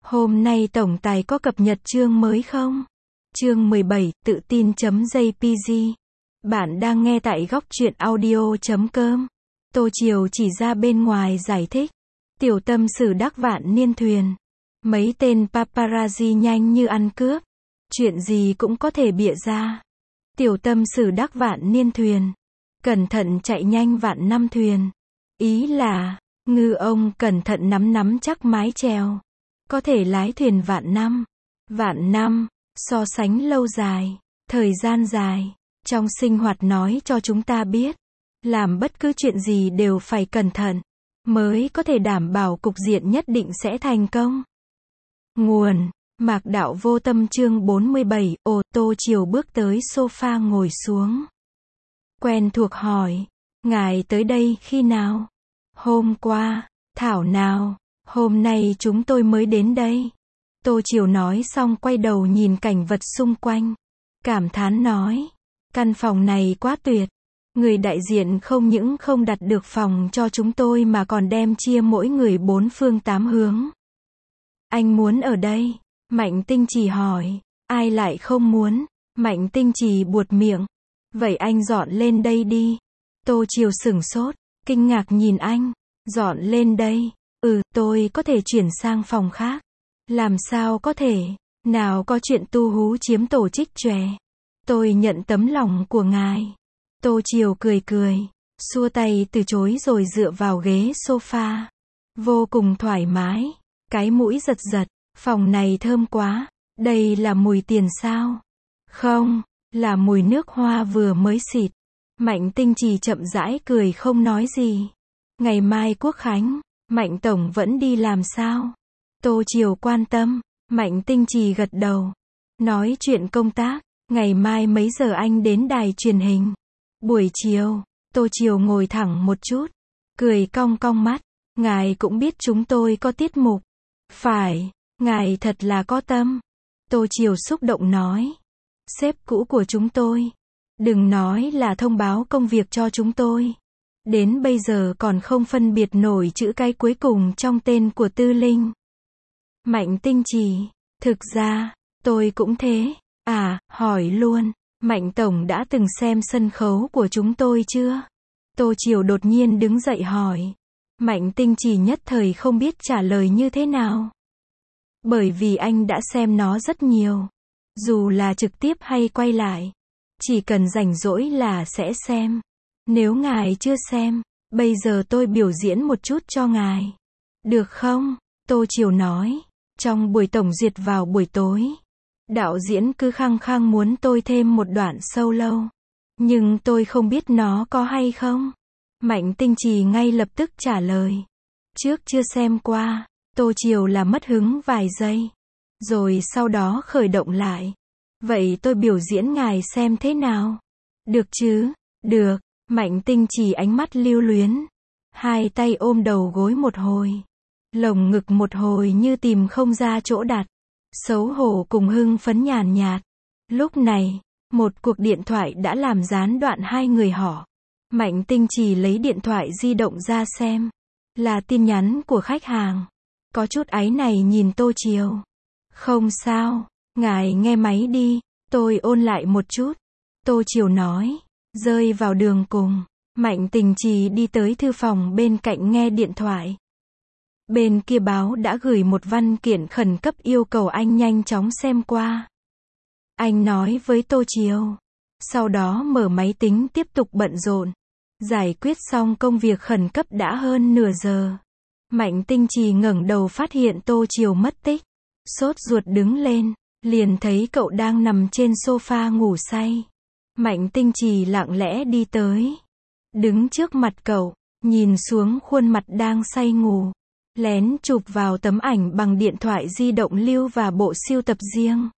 Hôm nay tổng tài có cập nhật chương mới không? Chương 17, tự tin.jpg. Bạn đang nghe tại góc truyện audio.com. Tô Triều chỉ ra bên ngoài giải thích. Tiểu tâm sử đắc vạn niên thuyền. Mấy tên paparazzi nhanh như ăn cướp. Chuyện gì cũng có thể bịa ra. Tiểu tâm sử đắc vạn niên thuyền. Cẩn thận chạy nhanh vạn năm thuyền. Ý là, ngư ông cẩn thận nắm chắc mái chèo. Có thể lái thuyền vạn năm. Vạn năm, so sánh lâu dài, thời gian dài, trong sinh hoạt nói cho chúng ta biết. Làm bất cứ chuyện gì đều phải cẩn thận, mới có thể đảm bảo cục diện nhất định sẽ thành công. Nguồn, Mạc Đạo Vô Tâm chương 47, Tô Triều bước tới sofa ngồi xuống. Quen thuộc hỏi, ngài tới đây khi nào? Hôm qua, thảo nào, hôm nay chúng tôi mới đến đây. Tô Triều nói xong quay đầu nhìn cảnh vật xung quanh. Cảm thán nói, căn phòng này quá tuyệt. Người đại diện không những không đặt được phòng cho chúng tôi mà còn đem chia mỗi người 4 phương 8 hướng. Anh muốn ở đây? Mạnh Tinh Trì hỏi. Ai lại không muốn? Mạnh Tinh Trì buột miệng. Vậy anh dọn lên đây đi. Tô Triều sửng sốt, kinh ngạc nhìn anh. Dọn lên đây? Tôi có thể chuyển sang phòng khác. Làm sao có thể? Nào có chuyện tu hú chiếm tổ trích chòe. Tôi nhận tấm lòng của ngài. Tô Triều cười, xua tay từ chối rồi dựa vào ghế sofa. Vô cùng thoải mái. Cái mũi giật, phòng này thơm quá. Đây là mùi tiền sao? Không, là mùi nước hoa vừa mới xịt. Mạnh Tinh Trì chậm rãi cười không nói gì. Ngày mai Quốc khánh, Mạnh Tổng vẫn đi làm sao? Tô Triều quan tâm. Mạnh Tinh Trì gật đầu. Nói chuyện công tác. Ngày mai mấy giờ anh đến đài truyền hình? Buổi chiều. Tô Triều ngồi thẳng một chút. Cười cong mắt. Ngài cũng biết chúng tôi có tiết mục. Phải, ngài thật là có tâm. Tô Triều xúc động nói. Sếp cũ của chúng tôi. Đừng nói là thông báo công việc cho chúng tôi. Đến bây giờ còn không phân biệt nổi chữ cái cuối cùng trong tên của Tư Linh. Mạnh Tinh Trì. Thực ra, tôi cũng thế. Hỏi luôn. Mạnh Tổng đã từng xem sân khấu của chúng tôi chưa? Tô Triều đột nhiên đứng dậy hỏi. Mạnh Tinh Trì nhất thời không biết trả lời như thế nào. Bởi vì anh đã xem nó rất nhiều. Dù là trực tiếp hay quay lại. Chỉ cần rảnh rỗi là sẽ xem. Nếu ngài chưa xem, bây giờ tôi biểu diễn một chút cho ngài. Được không? Tô Triều nói. Trong buổi tổng duyệt vào buổi tối, đạo diễn cứ khăng khăng muốn tôi thêm một đoạn solo. Nhưng tôi không biết nó có hay không. Mạnh Tinh Trì ngay lập tức trả lời. Trước chưa xem qua. Tô Triều là mất hứng vài giây. Rồi sau đó khởi động lại. Vậy tôi biểu diễn ngài xem thế nào? Được chứ? Được. Mạnh Tinh Trì ánh mắt lưu luyến. Hai tay ôm đầu gối một hồi. Lồng ngực một hồi như tìm không ra chỗ đặt. Xấu hổ cùng hưng phấn nhàn nhạt. Lúc này, một cuộc điện thoại đã làm gián đoạn hai người họ. Mạnh Tinh Trì lấy điện thoại di động ra xem. Là tin nhắn của khách hàng. Có chút áy này nhìn Tô Triều. Không sao, ngài nghe máy đi, tôi ôn lại một chút. Tô Triều nói. Rơi vào đường cùng, Mạnh Tinh Trì đi tới thư phòng bên cạnh nghe điện thoại. Bên kia báo đã gửi một văn kiện khẩn cấp yêu cầu anh nhanh chóng xem qua. Anh nói với Tô Triều. Sau đó mở máy tính tiếp tục bận rộn. Giải quyết xong công việc khẩn cấp đã hơn nửa giờ. Mạnh Tinh Trì ngẩng đầu phát hiện Tô Triều mất tích. Sốt ruột đứng lên, liền thấy cậu đang nằm trên sofa ngủ say. Mạnh Tinh Trì lặng lẽ đi tới. Đứng trước mặt cậu, nhìn xuống khuôn mặt đang say ngủ. Lén chụp vào tấm ảnh bằng điện thoại di động lưu và bộ sưu tập riêng.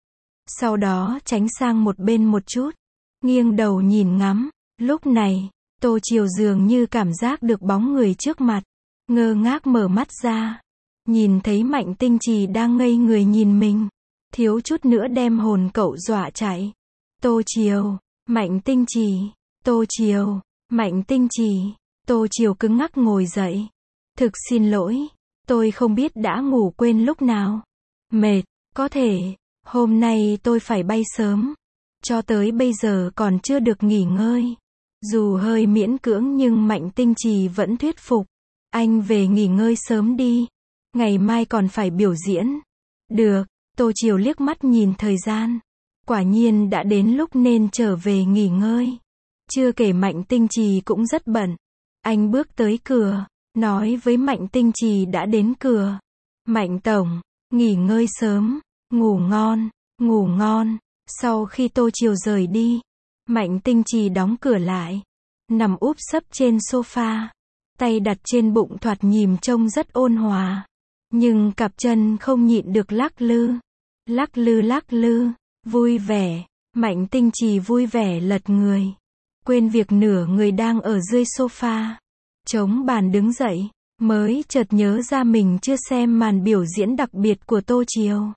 Sau đó tránh sang một bên một chút. Nghiêng đầu nhìn ngắm. Lúc này, Tô Triều dường như cảm giác được bóng người trước mặt. Ngơ ngác mở mắt ra. Nhìn thấy Mạnh Tinh Trì đang ngây người nhìn mình. Thiếu chút nữa đem hồn cậu dọa chạy. Tô Triều, Mạnh Tinh Trì, Tô Triều, Mạnh Tinh Trì. Tô Triều cứng ngắc ngồi dậy. Thực xin lỗi. Tôi không biết đã ngủ quên lúc nào. Mệt, có thể, hôm nay tôi phải bay sớm. Cho tới bây giờ còn chưa được nghỉ ngơi. Dù hơi miễn cưỡng nhưng Mạnh Tinh Trì vẫn thuyết phục. Anh về nghỉ ngơi sớm đi. Ngày mai còn phải biểu diễn. Được, Tô Chiều liếc mắt nhìn thời gian. Quả nhiên đã đến lúc nên trở về nghỉ ngơi. Chưa kể Mạnh Tinh Trì cũng rất bận. Anh bước tới cửa, nói với Mạnh Tinh Trì đã đến cửa. Mạnh tổng, nghỉ ngơi sớm, ngủ ngon, ngủ ngon. Sau khi Tô Chiều rời đi, Mạnh Tinh Trì đóng cửa lại, nằm úp sấp trên sofa, tay đặt trên bụng thoạt nhìn trông rất ôn hòa. Nhưng cặp chân không nhịn được lắc lư, vui vẻ. Mạnh Tinh Trì vui vẻ lật người, quên việc nửa người đang ở dưới sofa. Chống bàn đứng dậy, mới chợt nhớ ra mình chưa xem màn biểu diễn đặc biệt của Tô Chiều.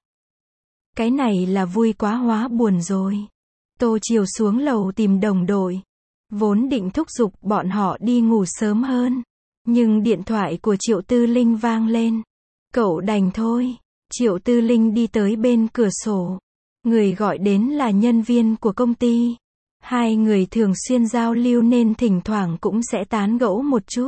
Cái này là vui quá hóa buồn rồi. Tô Chiều xuống lầu tìm đồng đội. Vốn định thúc giục bọn họ đi ngủ sớm hơn. Nhưng điện thoại của Triệu Tư Linh vang lên. Cậu đành thôi. Triệu Tư Linh đi tới bên cửa sổ. Người gọi đến là nhân viên của công ty. Hai người thường xuyên giao lưu nên thỉnh thoảng cũng sẽ tán gẫu một chút.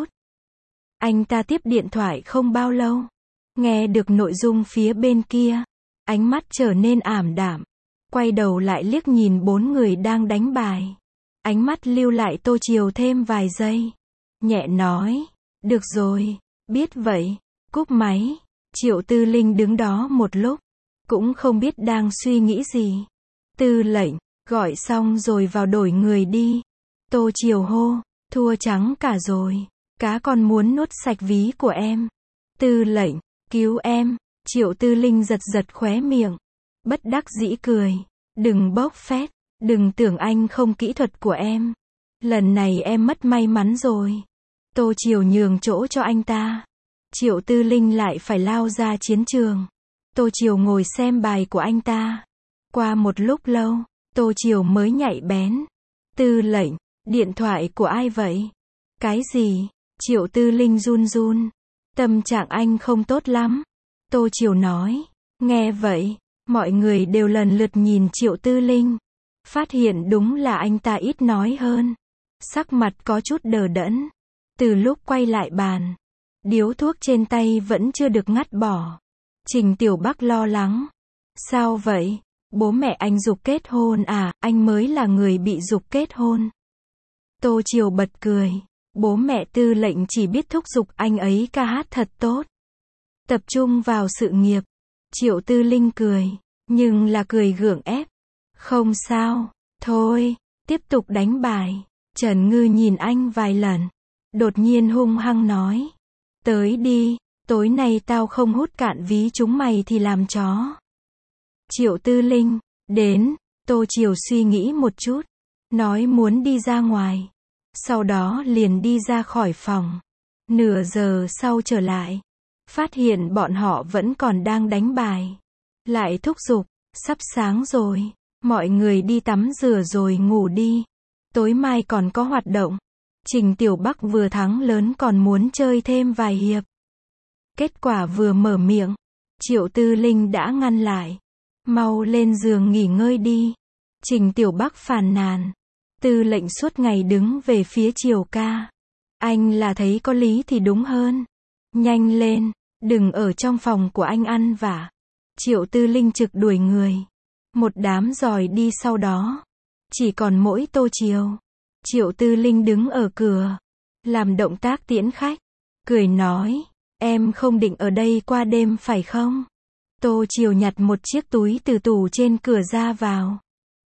Anh ta tiếp điện thoại không bao lâu. Nghe được nội dung phía bên kia. Ánh mắt trở nên ảm đạm. Quay đầu lại liếc nhìn bốn người đang đánh bài. Ánh mắt lưu lại Tô Chiều thêm vài giây. Nhẹ nói. Được rồi, biết vậy. Cúp máy. Triệu Tư Linh đứng đó một lúc. Cũng không biết đang suy nghĩ gì. Tư lệnh, gọi xong rồi vào đổi người đi. Tô Chiều hô. Thua trắng cả rồi. Cá còn muốn nuốt sạch ví của em. Tư lệnh, cứu em. Triệu Tư Linh giật giật khóe miệng. Bất đắc dĩ cười. Đừng bốc phét. Đừng tưởng anh không kỹ thuật của em. Lần này em mất may mắn rồi. Tô Chiều nhường chỗ cho anh ta. Triệu Tư Linh lại phải lao ra chiến trường. Tô Chiều ngồi xem bài của anh ta. Qua một lúc lâu, Tô Chiều mới nhạy bén. Tư lệnh, điện thoại của ai vậy? Cái gì? Triệu Tư Linh run run. Tâm trạng anh không tốt lắm. Tô Chiều nói. Nghe vậy, mọi người đều lần lượt nhìn Triệu Tư Linh. Phát hiện đúng là anh ta ít nói hơn. Sắc mặt có chút đờ đẫn. Từ lúc quay lại bàn, điếu thuốc trên tay vẫn chưa được ngắt bỏ. Trình Tiểu Bắc lo lắng. Sao vậy? Bố mẹ anh giục kết hôn à? Anh mới là người bị giục kết hôn. Tô Chiều bật cười. Bố mẹ Tư lệnh chỉ biết thúc giục anh ấy ca hát thật tốt. Tập trung vào sự nghiệp. Triệu Tư Linh cười. Nhưng là cười gượng ép. Không sao. Thôi. Tiếp tục đánh bài. Trần Ngư nhìn anh vài lần. Đột nhiên hung hăng nói. Tới đi. Tối nay tao không hút cạn ví chúng mày thì làm chó. Triệu Tư Linh. Đến. Tô Chiều suy nghĩ một chút. Nói muốn đi ra ngoài. Sau đó liền đi ra khỏi phòng. Nửa giờ sau trở lại. Phát hiện bọn họ vẫn còn đang đánh bài. Lại thúc giục. Sắp sáng rồi. Mọi người đi tắm rửa rồi ngủ đi. Tối mai còn có hoạt động. Trình Tiểu Bắc vừa thắng lớn còn muốn chơi thêm vài hiệp. Kết quả vừa mở miệng. Triệu Tư Linh đã ngăn lại. Mau lên giường nghỉ ngơi đi. Trình Tiểu Bắc phàn nàn. Tư lệnh suốt ngày đứng về phía Triều ca. Anh là thấy có lý thì đúng hơn. Nhanh lên. Đừng ở trong phòng của anh ăn vạ. Triệu Tư Linh trực đuổi người. Một đám giỏi đi sau đó. Chỉ còn mỗi Tô Chiều. Triệu Tư Linh đứng ở cửa. Làm động tác tiễn khách. Cười nói. Em không định ở đây qua đêm phải không? Tô Chiều nhặt một chiếc túi từ tủ trên cửa ra vào.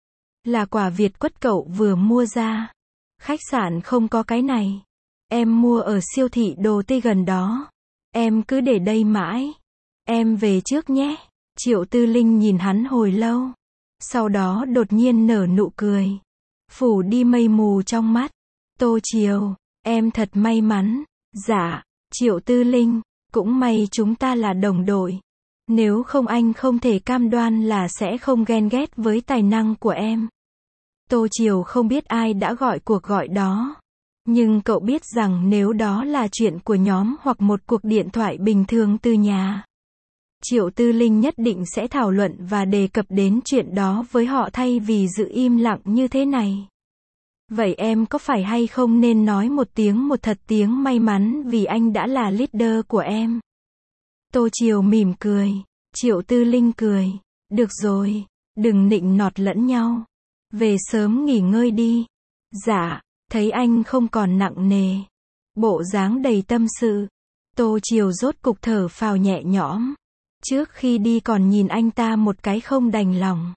Là quả Việt quất cậu vừa mua ra. Khách sạn không có cái này. Em mua ở siêu thị đồ Tây gần đó. Em cứ để đây mãi. Em về trước nhé. Triệu Tư Linh nhìn hắn hồi lâu. Sau đó đột nhiên nở nụ cười. Phủ đi mây mù trong mắt. Tô Chiều, em thật may mắn. Dạ, Triệu Tư Linh, cũng may chúng ta là đồng đội. Nếu không anh không thể cam đoan là sẽ không ghen ghét với tài năng của em. Tô Chiều không biết ai đã gọi cuộc gọi đó. Nhưng cậu biết rằng nếu đó là chuyện của nhóm hoặc một cuộc điện thoại bình thường từ nhà, Triệu Tư Linh nhất định sẽ thảo luận và đề cập đến chuyện đó với họ thay vì giữ im lặng như thế này. Vậy em có phải hay không nên nói một thật tiếng may mắn vì anh đã là leader của em? Tô Chiều mỉm cười. Triệu Tư Linh cười. Được rồi, đừng nịnh nọt lẫn nhau. Về sớm nghỉ ngơi đi. Dạ, thấy anh không còn nặng nề. Bộ dáng đầy tâm sự. Tô Chiều rốt cục thở phào nhẹ nhõm. Trước khi đi còn nhìn anh ta một cái không đành lòng.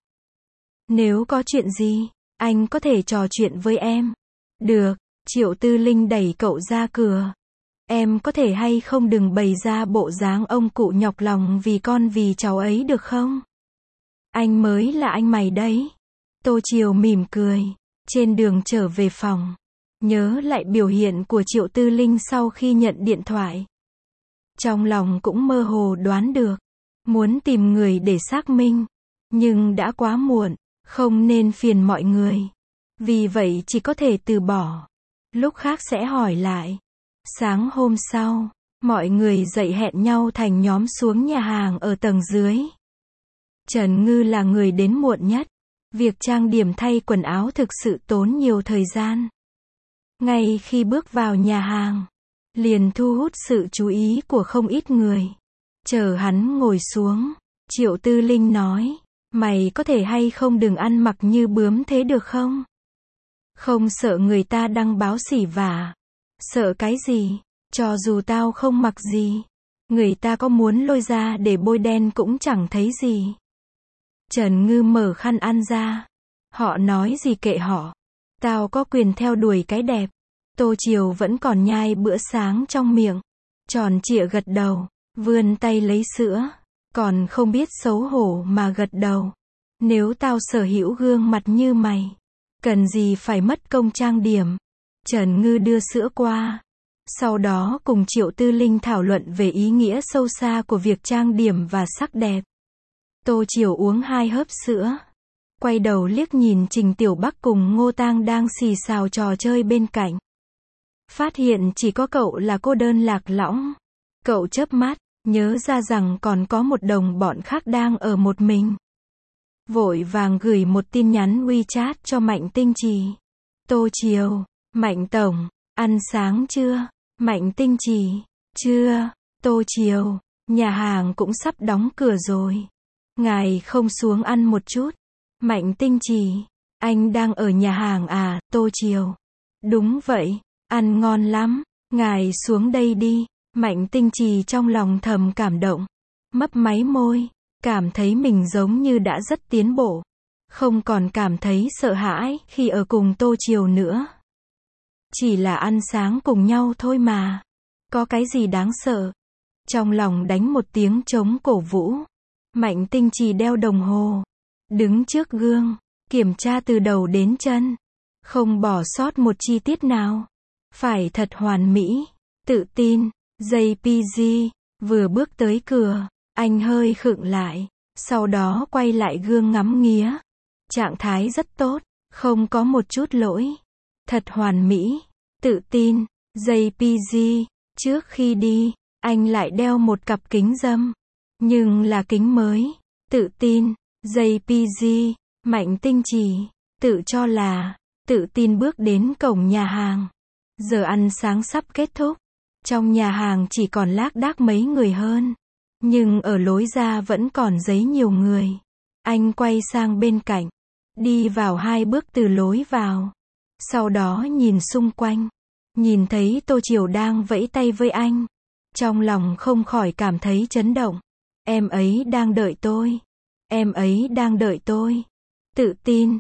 Nếu có chuyện gì, anh có thể trò chuyện với em. Được, Triệu Tư Linh đẩy cậu ra cửa. Em có thể hay không đừng bày ra bộ dáng ông cụ nhọc lòng vì con vì cháu ấy được không? Anh mới là anh mày đấy. Tô Chiều mỉm cười. Trên đường trở về phòng, nhớ lại biểu hiện của Triệu Tư Linh sau khi nhận điện thoại. Trong lòng cũng mơ hồ đoán được. Muốn tìm người để xác minh. Nhưng đã quá muộn. Không nên phiền mọi người. Vì vậy chỉ có thể từ bỏ. Lúc khác sẽ hỏi lại. Sáng hôm sau, mọi người dậy hẹn nhau thành nhóm xuống nhà hàng ở tầng dưới. Trần Ngư là người đến muộn nhất. Việc trang điểm thay quần áo thực sự tốn nhiều thời gian. Ngay khi bước vào nhà hàng, liền thu hút sự chú ý của không ít người. Chờ hắn ngồi xuống, Triệu Tư Linh nói, mày có thể hay không đừng ăn mặc như bướm thế được không? Không sợ người ta đăng báo xỉ vả. Sợ cái gì? Cho dù tao không mặc gì, người ta có muốn lôi ra để bôi đen cũng chẳng thấy gì. Trần Ngư mở khăn ăn ra. Họ nói gì kệ họ. Tao có quyền theo đuổi cái đẹp. Tô Chiều vẫn còn nhai bữa sáng trong miệng. Tròn trịa gật đầu. Vươn tay lấy sữa. Còn không biết xấu hổ mà gật đầu. Nếu tao sở hữu gương mặt như mày, cần gì phải mất công trang điểm. Trần Ngư đưa sữa qua. Sau đó cùng Triệu Tư Linh thảo luận về ý nghĩa sâu xa của việc trang điểm và sắc đẹp. Tô Chiều uống 2 hớp sữa. Quay đầu liếc nhìn Trình Tiểu Bắc cùng Ngô Tang đang xì xào trò chơi bên cạnh. Phát hiện chỉ có cậu là cô đơn lạc lõng. Cậu chớp mắt, nhớ ra rằng còn có một đồng bọn khác đang ở một mình. Vội vàng gửi một tin nhắn WeChat cho Mạnh Tinh Trì. Tô Chiều, Mạnh Tổng, ăn sáng chưa? Mạnh Tinh Trì, chưa. Tô Chiều, nhà hàng cũng sắp đóng cửa rồi. Ngài không xuống ăn một chút? Mạnh Tinh Trì, anh đang ở nhà hàng à? Tô Chiều, đúng vậy, ăn ngon lắm, ngài xuống đây đi. Mạnh Tinh Trì trong lòng thầm cảm động, mấp máy môi, cảm thấy mình giống như đã rất tiến bộ, không còn cảm thấy sợ hãi khi ở cùng Tô Chiều nữa. Chỉ là ăn sáng cùng nhau thôi mà, có cái gì đáng sợ. Trong lòng đánh một tiếng trống cổ vũ. Mạnh Tinh Trì đeo đồng hồ, đứng trước gương, kiểm tra từ đầu đến chân, không bỏ sót một chi tiết nào. Phải thật hoàn mỹ, tự tin. JPG, vừa bước tới cửa, anh hơi khựng lại, sau đó quay lại gương ngắm nghía. Trạng thái rất tốt, không có một chút lỗi. Thật hoàn mỹ, tự tin. JPG, trước khi đi, anh lại đeo một cặp kính râm. Nhưng là kính mới. Tự tin. JPG, Mạnh Tinh Trì, tự cho là, tự tin bước đến cổng nhà hàng. Giờ ăn sáng sắp kết thúc. Trong nhà hàng chỉ còn lác đác mấy người hơn. Nhưng ở lối ra vẫn còn giấy nhiều người. Anh quay sang bên cạnh. Đi vào 2 bước từ lối vào. Sau đó nhìn xung quanh. Nhìn thấy Tô Chiều đang vẫy tay với anh. Trong lòng không khỏi cảm thấy chấn động. Em ấy đang đợi tôi. Em ấy đang đợi tôi. Tự tin.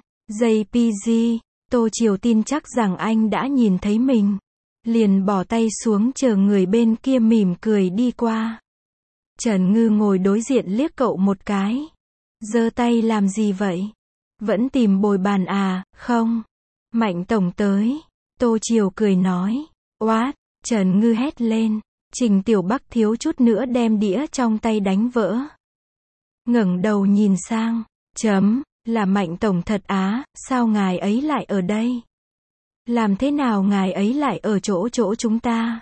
JPG, Tô Chiều tin chắc rằng anh đã nhìn thấy mình. Liền bỏ tay xuống chờ người bên kia mỉm cười đi qua. Trần Ngư ngồi đối diện liếc cậu một cái. Giơ tay làm gì vậy? Vẫn tìm bồi bàn à? Không. Mạnh Tổng tới. Tô Chiều cười nói. Oát, Trần Ngư hét lên. Trình Tiểu Bắc thiếu chút nữa đem đĩa trong tay đánh vỡ. Ngẩng đầu nhìn sang. Là Mạnh Tổng thật á, sao ngài ấy lại ở đây? Làm thế nào ngài ấy lại ở chỗ chúng ta?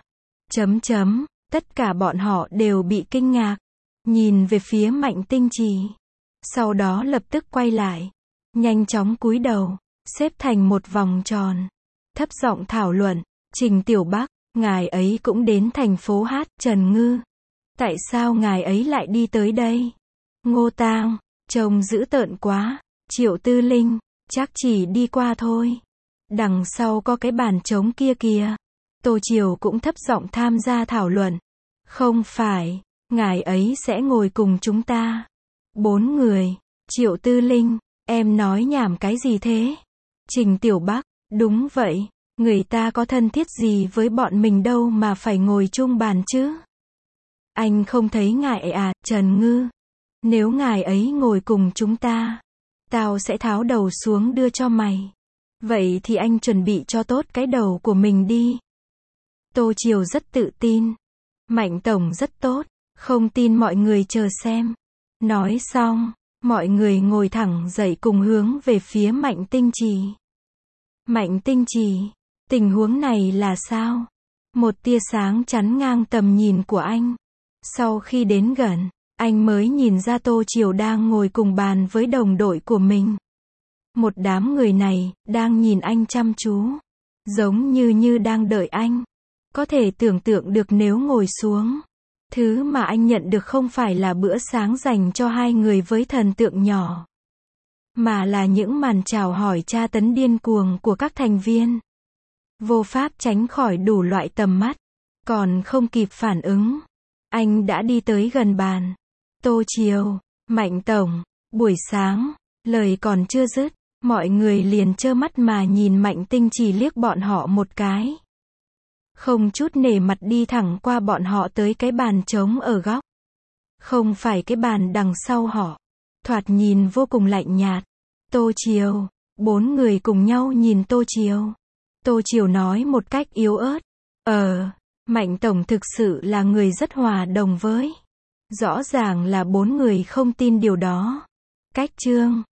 Tất cả bọn họ đều bị kinh ngạc, nhìn về phía Mạnh Tinh Trì. Sau đó lập tức quay lại, nhanh chóng cúi đầu, xếp thành một vòng tròn, thấp giọng thảo luận. Trình Tiểu Bắc, ngài ấy cũng đến thành phố Hát. Trần Ngư, tại sao ngài ấy lại đi tới đây? Ngô Tang, trông dữ tợn quá. Triệu Tư Linh, chắc chỉ đi qua thôi. Đằng sau có cái bàn trống kia kìa. Tô Triều cũng thấp giọng tham gia thảo luận. Không phải, ngài ấy sẽ ngồi cùng chúng ta. 4 người. Triệu Tư Linh, em nói nhảm cái gì thế? Trình Tiểu Bắc, đúng vậy, người ta có thân thiết gì với bọn mình đâu mà phải ngồi chung bàn chứ? Anh không thấy ngại à? Trần Ngư, nếu ngài ấy ngồi cùng chúng ta, tao sẽ tháo đầu xuống đưa cho mày. Vậy thì anh chuẩn bị cho tốt cái đầu của mình đi. Tô Triều rất tự tin. Mạnh tổng rất tốt, không tin mọi người chờ xem. Nói xong, mọi người ngồi thẳng dậy cùng hướng về phía Mạnh Tinh Trì. Mạnh Tinh Trì, tình huống này là sao? Một tia sáng chắn ngang tầm nhìn của anh. Sau khi đến gần, anh mới nhìn ra Tô Triều đang ngồi cùng bàn với đồng đội của mình. Một đám người này, đang nhìn anh chăm chú. Giống như đang đợi anh. Có thể tưởng tượng được nếu ngồi xuống. Thứ mà anh nhận được không phải là bữa sáng dành cho hai người với thần tượng nhỏ. Mà là những màn chào hỏi tra tấn điên cuồng của các thành viên. Vô pháp tránh khỏi đủ loại tầm mắt. Còn không kịp phản ứng, anh đã đi tới gần bàn. Tô Triều, Mạnh tổng, buổi sáng, lời còn chưa dứt, mọi người liền trơ mắt mà nhìn Mạnh Tinh Trì liếc bọn họ một cái. Không chút nể mặt đi thẳng qua bọn họ tới cái bàn trống ở góc. Không phải cái bàn đằng sau họ. Thoạt nhìn vô cùng lạnh nhạt. Tô Triều, 4 người cùng nhau nhìn Tô Triều. Tô Triều nói một cách yếu ớt. Mạnh tổng thực sự là người rất hòa đồng với. Rõ ràng là 4 người không tin điều đó. Cách chương